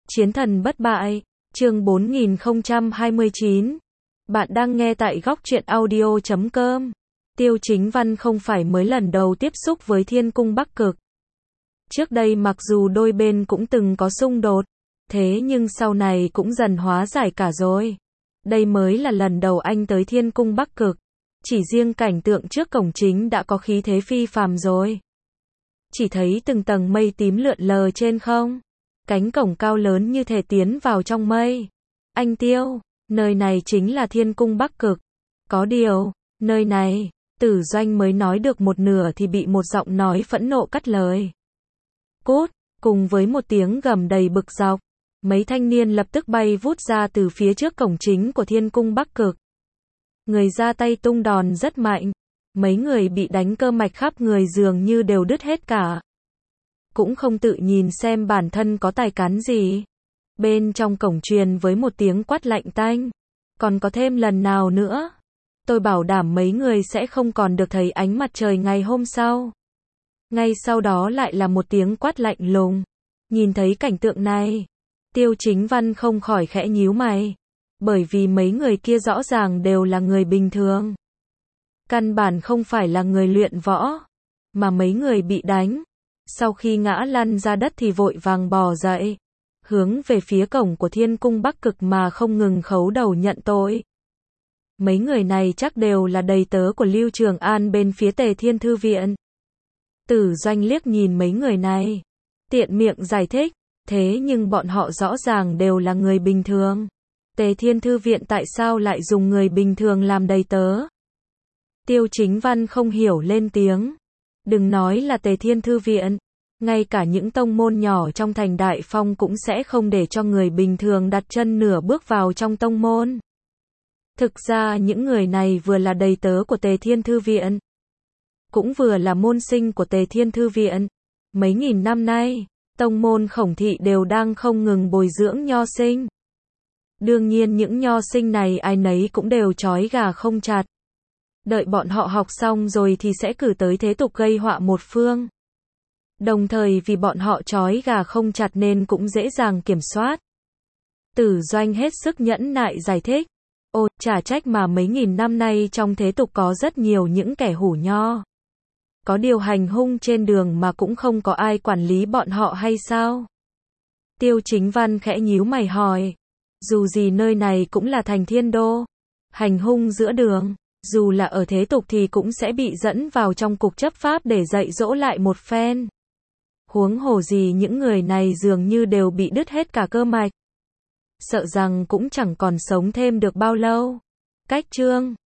Chiến thần bất bại, chương 4029. Bạn đang nghe tại góc truyện audio.com. Tiêu Chính Văn không phải mới lần đầu tiếp xúc với Thiên Cung Bắc Cực. Trước đây mặc dù đôi bên cũng từng có xung đột, thế nhưng sau này cũng dần hóa giải cả rồi. Đây mới là lần đầu anh tới Thiên Cung Bắc Cực. Chỉ riêng cảnh tượng trước cổng chính đã có khí thế phi phàm rồi. Chỉ thấy từng tầng mây tím lượn lờ trên không. Cánh cổng cao lớn như thể tiến vào trong mây. Anh Tiêu, nơi này chính là Thiên Cung Bắc Cực. Có điều, nơi này, Tử Doanh mới nói được một nửa thì bị một giọng nói phẫn nộ cắt lời. Cút, cùng với một tiếng gầm đầy bực dọc, mấy thanh niên lập tức bay vút ra từ phía trước cổng chính của Thiên Cung Bắc Cực. Người ra tay tung đòn rất mạnh, mấy người bị đánh cơ mạch khắp người dường như đều đứt hết cả. Cũng không tự nhìn xem bản thân có tài cán gì. Bên trong cổng truyền với một tiếng quát lạnh tanh. Còn có thêm lần nào nữa? Tôi bảo đảm mấy người sẽ không còn được thấy ánh mặt trời ngày hôm sau. Ngay sau đó lại là một tiếng quát lạnh lùng. Nhìn thấy cảnh tượng này, Tiêu Chính Văn không khỏi khẽ nhíu mày. Bởi vì mấy người kia rõ ràng đều là người bình thường. Căn bản không phải là người luyện võ. Mà mấy người bị đánh. Sau khi ngã lăn ra đất thì vội vàng bò dậy. Hướng về phía cổng của Thiên Cung Bắc Cực mà không ngừng khấu đầu nhận tội. Mấy người này chắc đều là đầy tớ của Lưu Trường An bên phía Tề Thiên Thư Viện. Tử Doanh liếc nhìn mấy người này. Tiện miệng giải thích. Thế nhưng bọn họ rõ ràng đều là người bình thường. Tề Thiên Thư Viện tại sao lại dùng người bình thường làm đầy tớ? Tiêu Chính Văn không hiểu lên tiếng. Đừng nói là Tề Thiên Thư Viện, ngay cả những tông môn nhỏ trong thành Đại Phong cũng sẽ không để cho người bình thường đặt chân nửa bước vào trong tông môn. Thực ra những người này vừa là đầy tớ của Tề Thiên Thư Viện, cũng vừa là môn sinh của Tề Thiên Thư Viện. Mấy nghìn năm nay, tông môn Khổng Thị đều đang không ngừng bồi dưỡng nho sinh. Đương nhiên những nho sinh này ai nấy cũng đều trói gà không chặt. Đợi bọn họ học xong rồi thì sẽ cử tới thế tục gây họa một phương. Đồng thời vì bọn họ trói gà không chặt nên cũng dễ dàng kiểm soát. Tử Doanh hết sức nhẫn nại giải thích. Ồ, chả trách mà mấy nghìn năm nay trong thế tục có rất nhiều những kẻ hủ nho. Có điều hành hung trên đường mà cũng không có ai quản lý bọn họ hay sao? Tiêu Chính Văn khẽ nhíu mày hỏi. Dù gì nơi này cũng là thành Thiên Đô. Hành hung giữa đường, dù là ở thế tục thì cũng sẽ bị dẫn vào trong cục chấp pháp để dạy dỗ lại một phen. Huống hồ gì những người này dường như đều bị đứt hết cả cơ mạch. Sợ rằng cũng chẳng còn sống thêm được bao lâu. Cách chương